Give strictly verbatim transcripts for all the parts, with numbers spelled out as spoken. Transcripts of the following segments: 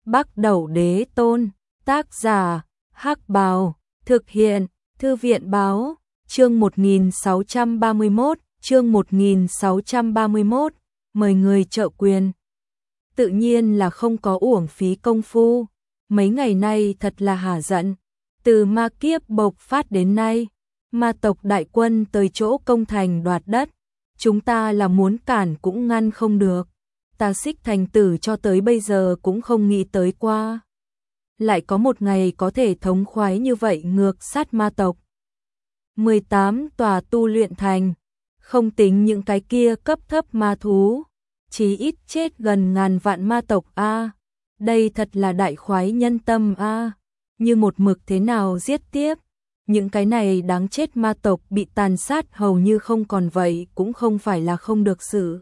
Bắc Đẩu Đế Tôn, tác giả, Hắc Bào, thực hiện, Thư viện Báo, chương một nghìn sáu trăm ba mươi mốt, chương một nghìn sáu trăm ba mươi mốt, mời người trợ quyền. Tự nhiên là không có uổng phí công phu, mấy ngày nay thật là hả giận, từ ma kiếp bộc phát đến nay, ma tộc đại quân tới chỗ công thành đoạt đất, chúng ta là muốn cản cũng ngăn không được. Ta Xích Thành Tử cho tới bây giờ cũng không nghĩ tới qua. Lại có một ngày có thể thống khoái như vậy ngược sát ma tộc. mười tám tòa tu luyện thành, không tính những cái kia cấp thấp ma thú, chí ít chết gần ngàn vạn ma tộc a. Đây thật là đại khoái nhân tâm a. Như một mực thế nào giết tiếp, những cái này đáng chết ma tộc bị tàn sát hầu như không còn vậy cũng không phải là không được sự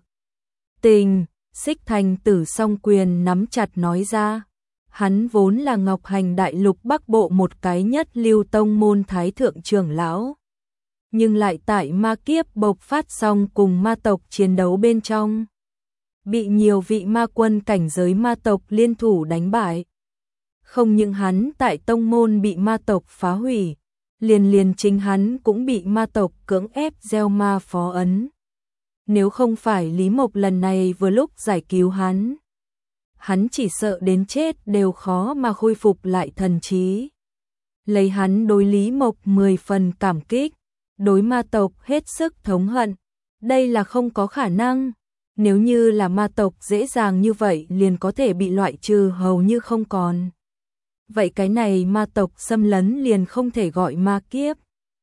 tình. Xích Thành Tử song quyền nắm chặt nói ra, hắn vốn là Ngọc Hành Đại Lục Bắc Bộ một cái nhất lưu tông môn thái thượng trưởng lão, nhưng lại tại ma kiếp bộc phát xong cùng ma tộc chiến đấu bên trong, bị nhiều vị ma quân cảnh giới ma tộc liên thủ đánh bại. Không những hắn tại tông môn bị ma tộc phá hủy, liền liền chính hắn cũng bị ma tộc cưỡng ép gieo ma phó ấn. Nếu không phải Lý Mộc lần này vừa lúc giải cứu hắn, hắn chỉ sợ đến chết đều khó mà khôi phục lại thần trí. Lấy hắn đối Lý Mộc mười phần cảm kích, đối ma tộc hết sức thống hận, đây là không có khả năng. Nếu như là ma tộc dễ dàng như vậy liền có thể bị loại trừ hầu như không còn. Vậy cái này ma tộc xâm lấn liền không thể gọi ma kiếp.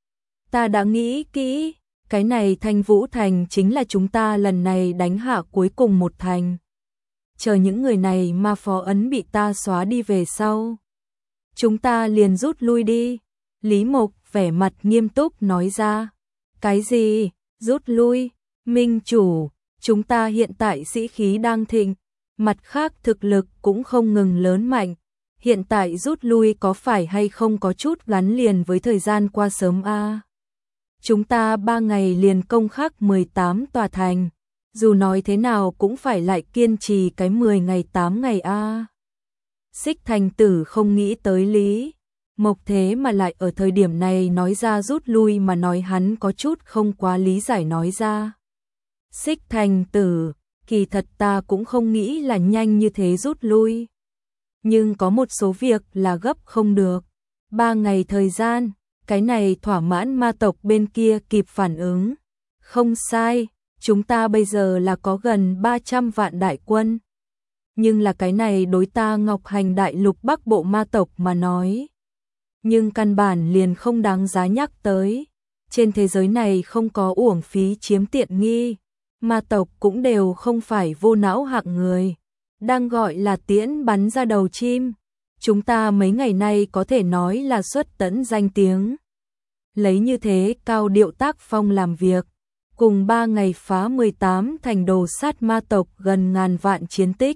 Ta đã nghĩ kỹ, cái này Thanh Vũ Thành chính là chúng ta lần này đánh hạ cuối cùng một thành. Chờ những người này ma phó ấn bị ta xóa đi về sau, chúng ta liền rút lui đi. Lý Mộc vẻ mặt nghiêm túc nói ra. Cái gì? Rút lui? Minh chủ, chúng ta hiện tại sĩ khí đang thịnh, mặt khác thực lực cũng không ngừng lớn mạnh. Hiện tại rút lui có phải hay không có chút gắn liền với thời gian qua sớm a? À? Chúng ta ba ngày liền công khắc mười tám tòa thành, dù nói thế nào cũng phải lại kiên trì cái mười ngày tám ngày a. À? Xích Thành Tử không nghĩ tới Lý Mộc thế mà lại ở thời điểm này nói ra rút lui, mà nói hắn có chút không quá lý giải nói ra. Xích Thành Tử, kỳ thật ta cũng không nghĩ là nhanh như thế rút lui. Nhưng có một số việc là gấp không được. Ba ngày thời gian, cái này thỏa mãn ma tộc bên kia kịp phản ứng. Không sai, chúng ta bây giờ là có gần ba trăm vạn đại quân. Nhưng là cái này đối ta Ngọc Hành Đại Lục Bắc Bộ ma tộc mà nói. Nhưng căn bản liền không đáng giá nhắc tới. Trên thế giới này không có uổng phí chiếm tiện nghi. Ma tộc cũng đều không phải vô não hạng người. Đang gọi là tiễn bắn ra đầu chim. Chúng ta mấy ngày nay có thể nói là xuất tẫn danh tiếng. Lấy như thế cao điệu tác phong làm việc. Cùng ba ngày phá mười tám thành đồ sát ma tộc gần ngàn vạn chiến tích.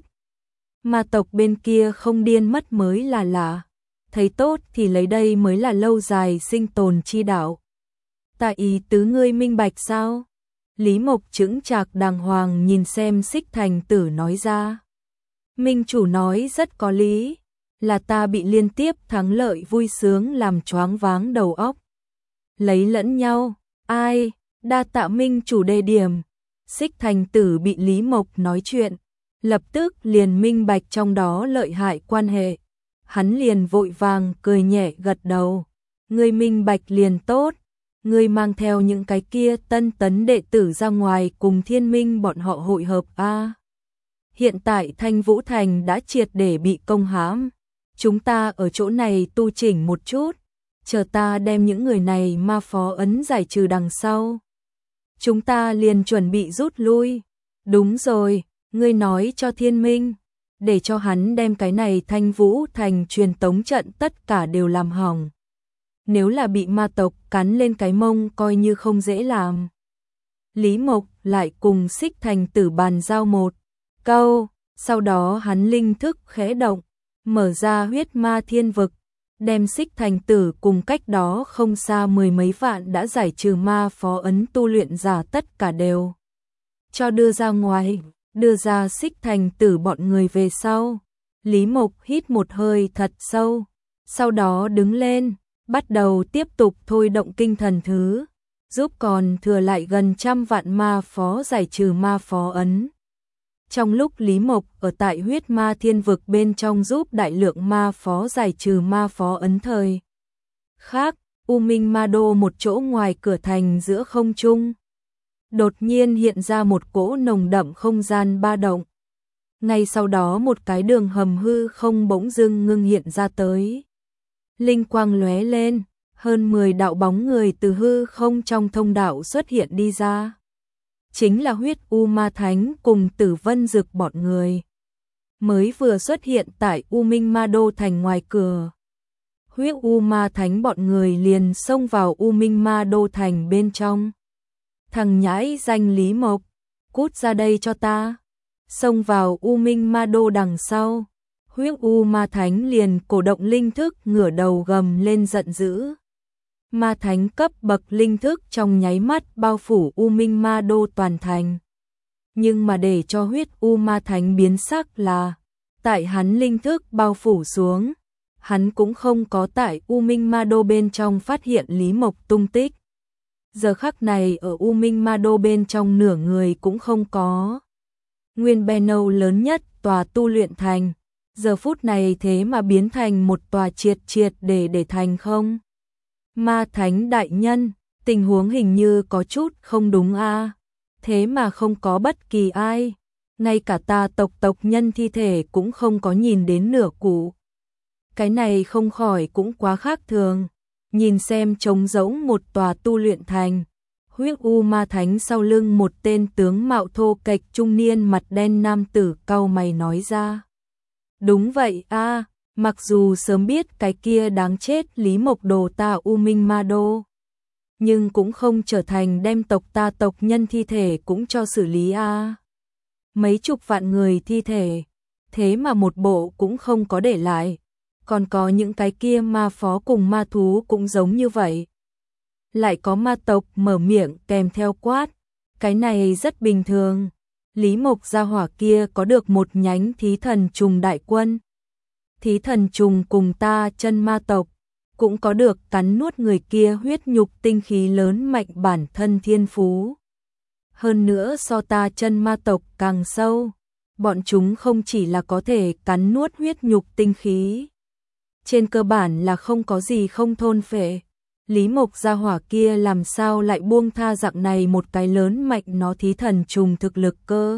Ma tộc bên kia không điên mất mới là lạ. Thấy tốt thì lấy đây mới là lâu dài sinh tồn chi đạo. Ta ý tứ ngươi minh bạch sao? Lý Mộc chững chạc đàng hoàng nhìn xem Xích Thành Tử nói ra. Minh chủ nói rất có lý, là ta bị liên tiếp thắng lợi vui sướng làm choáng váng đầu óc. Lấy lẫn nhau, ai, đa tạ Minh chủ đề điểm. Xích Thành Tử bị Lý Mộc nói chuyện, lập tức liền minh bạch trong đó lợi hại quan hệ. Hắn liền vội vàng cười nhẹ gật đầu. Ngươi minh bạch liền tốt, ngươi mang theo những cái kia tân tấn đệ tử ra ngoài cùng Thiên Minh bọn họ hội hợp a. À. Hiện tại Thanh Vũ Thành đã triệt để bị công hãm, chúng ta ở chỗ này tu chỉnh một chút, chờ ta đem những người này ma phó ấn giải trừ đằng sau. Chúng ta liền chuẩn bị rút lui. Đúng rồi, ngươi nói cho Thiên Minh, để cho hắn đem cái này Thanh Vũ Thành truyền tống trận tất cả đều làm hỏng. Nếu là bị ma tộc cắn lên cái mông coi như không dễ làm. Lý Mộc lại cùng Xích Thành Tử bàn giao một câu, sau đó hắn linh thức khẽ động, mở ra huyết ma thiên vực, đem Xích Thành Tử cùng cách đó không xa mười mấy vạn đã giải trừ ma phó ấn tu luyện giả tất cả đều cho đưa ra ngoài, đưa ra Xích Thành Tử bọn người về sau. Lý Mộc hít một hơi thật sâu, sau đó đứng lên, bắt đầu tiếp tục thôi động kinh thần thứ, giúp còn thừa lại gần trăm vạn ma phó giải trừ ma phó ấn. Trong lúc Lý Mộc ở tại huyết ma thiên vực bên trong giúp đại lượng ma phó giải trừ ma phó ấn thời khác, U Minh Ma Đô một chỗ ngoài cửa thành giữa không trung. Đột nhiên hiện ra một cỗ nồng đậm không gian ba động. Ngay sau đó một cái đường hầm hư không bỗng dưng ngưng hiện ra tới. Linh quang lóe lên, hơn mười đạo bóng người từ hư không trong thông đạo xuất hiện đi ra. Chính là huyết U Ma Thánh cùng Tử Vân Dực bọn người. Mới vừa xuất hiện tại U Minh Ma Đô thành ngoài cửa. Huyết U Ma Thánh bọn người liền xông vào U Minh Ma Đô thành bên trong. Thằng nhãi danh Lý Mộc, cút ra đây cho ta. Xông vào U Minh Ma Đô đằng sau. Huyết U Ma Thánh liền cổ động linh thức ngửa đầu gầm lên giận dữ. Ma Thánh cấp bậc linh thức trong nháy mắt bao phủ U Minh Ma Đô toàn thành. Nhưng mà để cho huyết U Ma Thánh biến sắc là, tại hắn linh thức bao phủ xuống, hắn cũng không có tại U Minh Ma Đô bên trong phát hiện Lý Mộc tung tích. Giờ khắc này ở U Minh Ma Đô bên trong nửa người cũng không có. Nguyên Benno lớn nhất tòa tu luyện thành, giờ phút này thế mà biến thành một tòa triệt triệt để để thành không. Ma Thánh đại nhân, tình huống hình như có chút không đúng a. À. Thế mà không có bất kỳ ai, ngay cả ta tộc tộc nhân thi thể cũng không có nhìn đến nửa củ. Cái này không khỏi cũng quá khác thường. Nhìn xem trống rỗng một tòa tu luyện thành, huyết U Ma Thánh sau lưng một tên tướng mạo thô kệch trung niên mặt đen nam tử cau mày nói ra. Đúng vậy a, à, mặc dù sớm biết cái kia đáng chết Lý Mộc đồ ta U Minh Ma Đô, nhưng cũng không trở thành đem tộc ta tộc nhân thi thể cũng cho xử lý a. À. Mấy chục vạn người thi thể, thế mà một bộ cũng không có để lại. Còn có những cái kia ma phó cùng ma thú cũng giống như vậy. Lại có ma tộc mở miệng kèm theo quát. Cái này rất bình thường. Lý Mộc gia hỏa kia có được một nhánh thí thần trùng đại quân. Thí thần trùng cùng ta chân ma tộc, cũng có được cắn nuốt người kia huyết nhục tinh khí lớn mạnh bản thân thiên phú. Hơn nữa so ta chân ma tộc càng sâu, bọn chúng không chỉ là có thể cắn nuốt huyết nhục tinh khí. Trên cơ bản là không có gì không thôn phệ. Lý Mộc gia hỏa kia làm sao lại buông tha dạng này một cái lớn mạnh nó thí thần trùng thực lực cơ.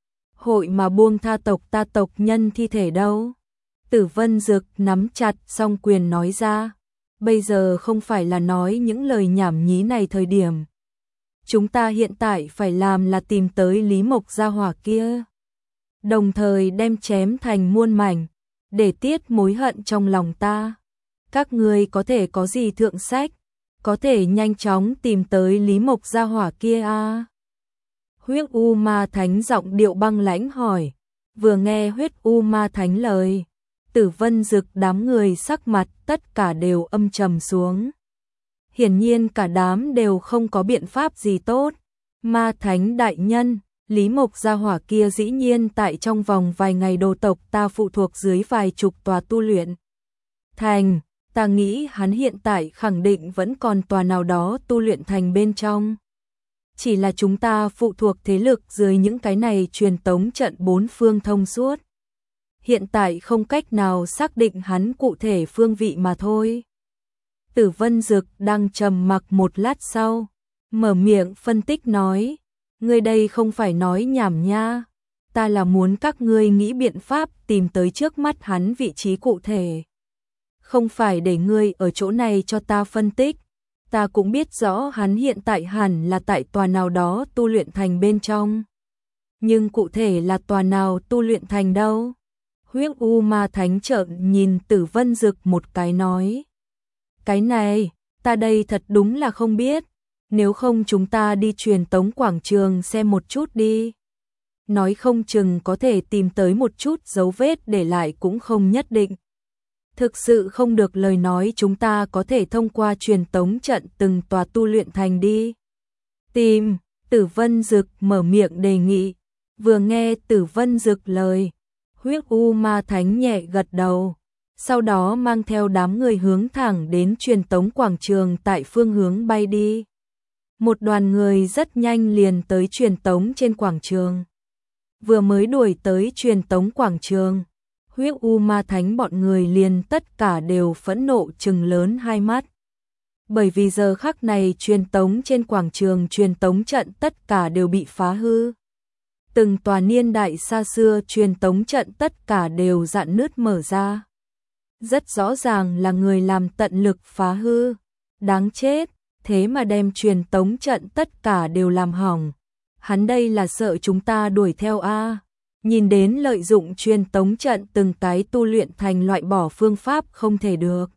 Hội mà buông tha tộc ta tộc nhân thi thể đâu. Tử Vân Dực nắm chặt song quyền nói ra. Bây giờ không phải là nói những lời nhảm nhí này thời điểm. Chúng ta hiện tại phải làm là tìm tới Lý Mộc gia hỏa kia. Đồng thời đem chém thành muôn mảnh. Để tiết mối hận trong lòng ta. Các ngươi có thể có gì thượng sách, có thể nhanh chóng tìm tới Lý Mộc gia hỏa kia a. À? Huyết U Ma Thánh giọng điệu băng lãnh hỏi. Vừa nghe huyết U Ma Thánh lời, Tử Vân Dực đám người sắc mặt tất cả đều âm trầm xuống. Hiển nhiên cả đám đều không có biện pháp gì tốt. Ma Thánh đại nhân, Lý Mộc gia hỏa kia dĩ nhiên tại trong vòng vài ngày đồ tộc ta phụ thuộc dưới vài chục tòa tu luyện thành, ta nghĩ hắn hiện tại khẳng định vẫn còn tòa nào đó tu luyện thành bên trong. Chỉ là chúng ta phụ thuộc thế lực dưới những cái này truyền tống trận bốn phương thông suốt. Hiện tại không cách nào xác định hắn cụ thể phương vị mà thôi. Tử Vân Dực đang trầm mặc một lát sau, mở miệng phân tích nói. Ngươi đây không phải nói nhảm nha, ta là muốn các ngươi nghĩ biện pháp tìm tới trước mắt hắn vị trí cụ thể. Không phải để ngươi ở chỗ này cho ta phân tích, ta cũng biết rõ hắn hiện tại hẳn là tại tòa nào đó tu luyện thành bên trong. Nhưng cụ thể là tòa nào tu luyện thành đâu? Huyết U Ma Thánh trợn nhìn Tử Vân Dực một cái nói. Cái này, ta đây thật đúng là không biết. Nếu không chúng ta đi truyền tống quảng trường xem một chút đi. Nói không chừng có thể tìm tới một chút dấu vết để lại cũng không nhất định. Thực sự không được lời nói chúng ta có thể thông qua truyền tống trận từng tòa tu luyện thành đi. Tìm, Tử Vân Dực mở miệng đề nghị. Vừa nghe Tử Vân Dực lời, Huyết U Ma Thánh nhẹ gật đầu, sau đó mang theo đám người hướng thẳng đến truyền tống quảng trường tại phương hướng bay đi. Một đoàn người rất nhanh liền tới truyền tống trên quảng trường. Vừa mới đuổi tới truyền tống quảng trường, Huyết U Ma Thánh bọn người liền tất cả đều phẫn nộ trừng lớn hai mắt. Bởi vì giờ khắc này truyền tống trên quảng trường truyền tống trận tất cả đều bị phá hư. Từng tòa niên đại xa xưa truyền tống trận tất cả đều rạn nứt mở ra. Rất rõ ràng là người làm tận lực phá hư. Đáng chết, thế mà đem truyền tống trận tất cả đều làm hỏng. Hắn đây là sợ chúng ta đuổi theo a? Nhìn đến lợi dụng truyền tống trận từng cái tu luyện thành loại bỏ phương pháp không thể được.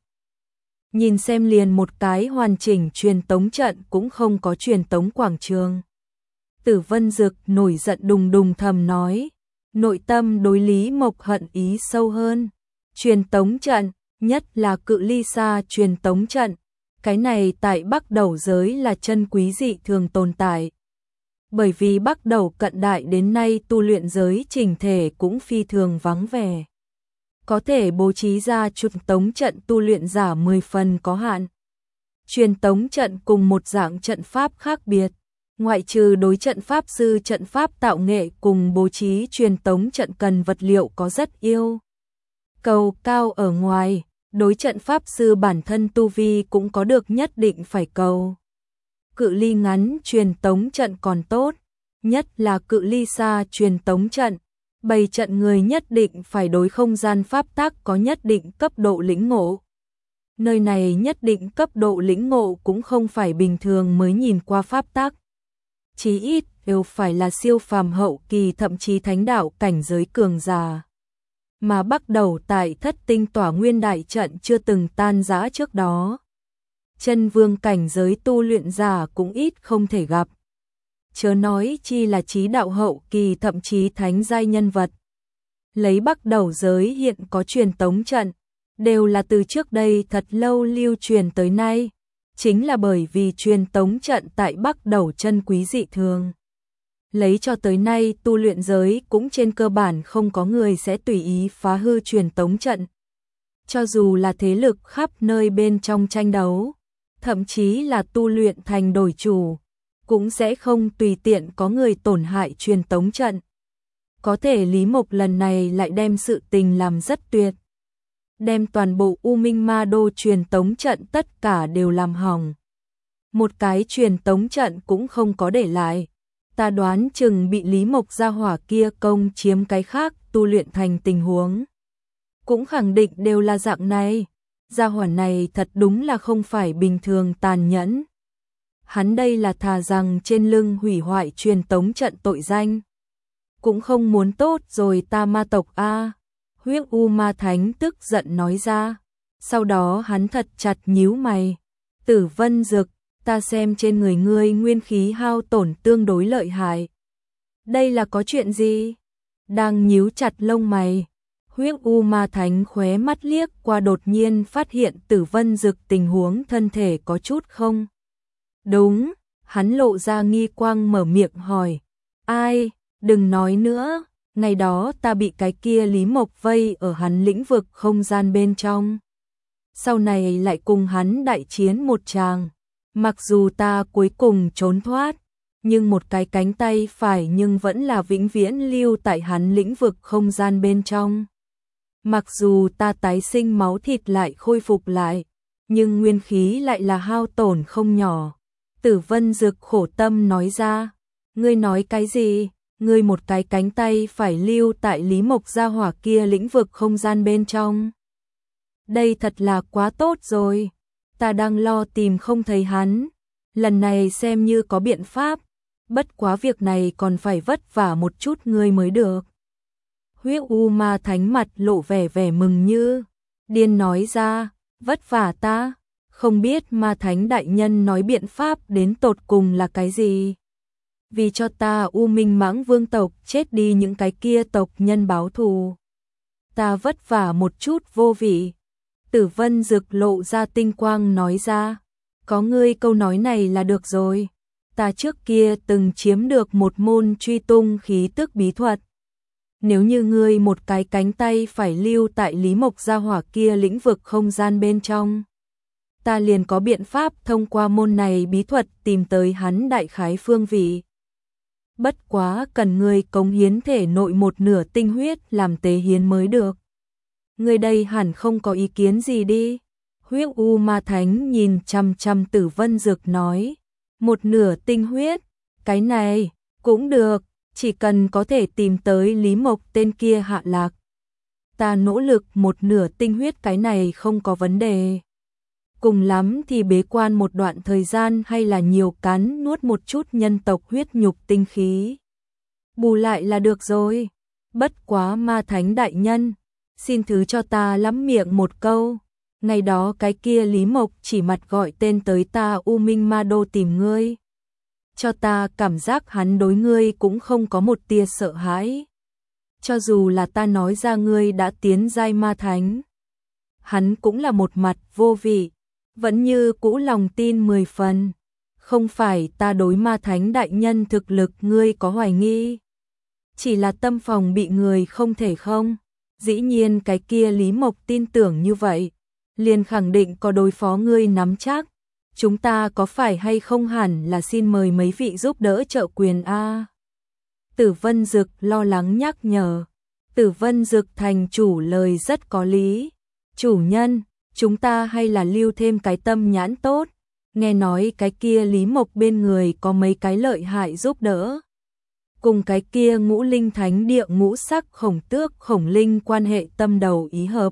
Nhìn xem liền một cái hoàn chỉnh truyền tống trận cũng không có truyền tống quảng trường. Tử Vân Dực nổi giận đùng đùng thầm nói, nội tâm đối Lý Mộc hận ý sâu hơn. Truyền tống trận, nhất là cự ly xa truyền tống trận, cái này tại Bắc Đầu giới là chân quý dị thường tồn tại. Bởi vì Bắc Đầu cận đại đến nay tu luyện giới chỉnh thể cũng phi thường vắng vẻ. Có thể bố trí ra truyền tống trận tu luyện giả mười phần có hạn. Truyền tống trận cùng một dạng trận pháp khác biệt, ngoại trừ đối trận pháp sư trận pháp tạo nghệ cùng bố trí truyền tống trận cần vật liệu có rất yêu cầu cao ở ngoài, đối trận pháp sư bản thân tu vi cũng có được nhất định phải cầu. Cự ly ngắn truyền tống trận còn tốt, nhất là cự ly xa truyền tống trận, bày trận người nhất định phải đối không gian pháp tắc có nhất định cấp độ lĩnh ngộ. Nơi này nhất định cấp độ lĩnh ngộ cũng không phải bình thường mới nhìn qua pháp tắc. Chí ít đều phải là siêu phàm hậu kỳ thậm chí thánh đạo cảnh giới cường giả. Mà bắt đầu tại Thất Tinh Tỏa Nguyên đại trận chưa từng tan rã trước đó. Chân vương cảnh giới tu luyện giả cũng ít không thể gặp. Chớ nói chi là chí đạo hậu kỳ thậm chí thánh giai nhân vật. Lấy Bắc Đầu giới hiện có truyền tống trận, đều là từ trước đây thật lâu lưu truyền tới nay. Chính là bởi vì truyền tống trận tại Bắc Đầu chân quý dị thường. Lấy cho tới nay tu luyện giới cũng trên cơ bản không có người sẽ tùy ý phá hư truyền tống trận. Cho dù là thế lực khắp nơi bên trong tranh đấu, thậm chí là tu luyện thành đổi chủ, cũng sẽ không tùy tiện có người tổn hại truyền tống trận. Có thể Lý Mộc lần này lại đem sự tình làm rất tuyệt. Đem toàn bộ U Minh Ma Đô truyền tống trận tất cả đều làm hỏng. Một cái truyền tống trận cũng không có để lại. Ta đoán chừng bị Lý Mộc gia hỏa kia công chiếm cái khác tu luyện thành tình huống. Cũng khẳng định đều là dạng này. Gia hỏa này thật đúng là không phải bình thường tàn nhẫn. Hắn đây là thà rằng trên lưng hủy hoại truyền tống trận tội danh. Cũng không muốn tốt rồi ta ma tộc a. Huyết U Ma Thánh tức giận nói ra. Sau đó hắn thật chặt nhíu mày. Tử Vân Dực, ta xem trên người ngươi nguyên khí hao tổn tương đối lợi hại. Đây là có chuyện gì? Đang nhíu chặt lông mày. Huyết U Ma Thánh khóe mắt liếc qua đột nhiên phát hiện Tử Vân Dực tình huống thân thể có chút không? Đúng, hắn lộ ra nghi quang mở miệng hỏi. Ai, đừng nói nữa, ngày đó ta bị cái kia Lý Mộc vây ở hắn lĩnh vực không gian bên trong. Sau này lại cùng hắn đại chiến một tràng. Mặc dù ta cuối cùng trốn thoát, nhưng một cái cánh tay phải nhưng vẫn là vĩnh viễn lưu tại hắn lĩnh vực không gian bên trong. Mặc dù ta tái sinh máu thịt lại khôi phục lại, nhưng nguyên khí lại là hao tổn không nhỏ. Tử Vân Dực khổ tâm nói ra, ngươi nói cái gì? Ngươi một cái cánh tay phải lưu tại Lý Mộc gia hỏa kia lĩnh vực không gian bên trong. Đây thật là quá tốt rồi. Ta đang lo tìm không thấy hắn. Lần này xem như có biện pháp. Bất quá việc này còn phải vất vả một chút ngươi mới được. Huyết U Ma Thánh mặt lộ vẻ vẻ mừng như điên nói ra, vất vả ta. Không biết Ma Thánh đại nhân nói biện pháp đến tột cùng là cái gì? Vì cho ta U Minh Mãng Vương tộc chết đi những cái kia tộc nhân báo thù. Ta vất vả một chút vô vị. Tử Vân Dực lộ ra tinh quang nói ra, có ngươi câu nói này là được rồi. Ta trước kia từng chiếm được một môn truy tung khí tức bí thuật. nếu như ngươi một cái cánh tay phải lưu tại Lý Mộc gia hỏa kia lĩnh vực không gian bên trong, ta liền có biện pháp thông qua môn này bí thuật tìm tới hắn đại khái phương vị. Bất quá cần ngươi cống hiến thể nội một nửa tinh huyết làm tế hiến mới được. Ngươi đây hẳn không có ý kiến gì đi. Huyết U Ma Thánh nhìn chằm chằm Tử Vân Dực nói, một nửa tinh huyết, cái này cũng được, chỉ cần có thể tìm tới Lý Mộc tên kia hạ lạc. Ta nỗ lực một nửa tinh huyết cái này không có vấn đề. Cùng lắm thì bế quan một đoạn thời gian hay là nhiều cắn nuốt một chút nhân tộc huyết nhục tinh khí. Bù lại là được rồi. Bất quá Ma Thánh đại nhân, xin thứ cho ta lắm miệng một câu. Ngày đó cái kia Lý Mộc chỉ mặt gọi tên tới ta U Minh Ma Đô tìm ngươi. Cho ta cảm giác hắn đối ngươi cũng không có một tia sợ hãi. Cho dù là ta nói ra ngươi đã tiến giai Ma Thánh, hắn cũng là một mặt vô vị, vẫn như cũ lòng tin mười phần. Không phải ta đối Ma Thánh đại nhân thực lực ngươi có hoài nghi, chỉ là tâm phòng bị người không thể không. Dĩ nhiên cái kia Lý Mộc tin tưởng như vậy, liền khẳng định có đối phó ngươi nắm chắc. Chúng ta có phải hay không hẳn là xin mời mấy vị giúp đỡ trợ quyền a? Tử Vân Dực lo lắng nhắc nhở. Tử Vân Dực thành chủ lời rất có lý. Chủ nhân, chúng ta hay là lưu thêm cái tâm nhãn tốt. Nghe nói cái kia Lý Mộc bên người có mấy cái lợi hại giúp đỡ. Cùng cái kia ngũ linh thánh địa ngũ sắc khổng tước khổng linh quan hệ tâm đầu ý hợp.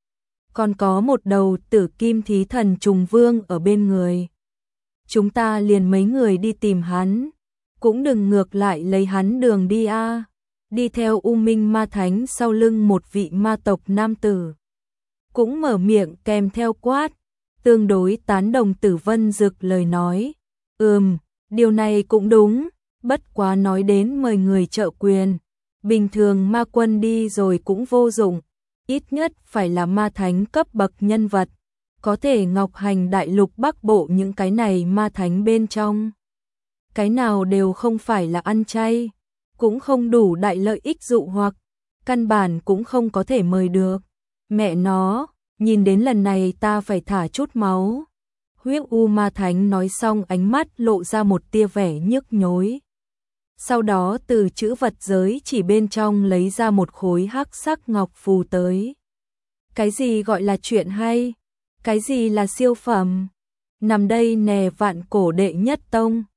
Còn có một đầu tử kim thí thần trùng vương ở bên người. Chúng ta liền mấy người đi tìm hắn, cũng đừng ngược lại lấy hắn đường đi a. Đi theo U Minh Ma Thánh sau lưng một vị ma tộc nam tử, cũng mở miệng kèm theo quát, tương đối tán đồng Tử Vân Dực lời nói. Ừm, điều này cũng đúng, bất quá nói đến mời người trợ quyền, bình thường ma quân đi rồi cũng vô dụng. Ít nhất phải là ma thánh cấp bậc nhân vật, có thể ngọc hành đại lục bắc bộ những cái này ma thánh bên trong. Cái nào đều không phải là ăn chay, cũng không đủ đại lợi ích dụ hoặc, căn bản cũng không có thể mời được. Mẹ nó, nhìn đến lần này ta phải thả chút máu. Huyết U Ma Thánh nói xong ánh mắt lộ ra một tia vẻ nhức nhối. Sau đó từ chữ vật giới chỉ bên trong lấy ra một khối hắc sắc ngọc phù tới. Cái gì gọi là chuyện hay? Cái gì là siêu phẩm? Nằm đây nè vạn cổ đệ nhất tông.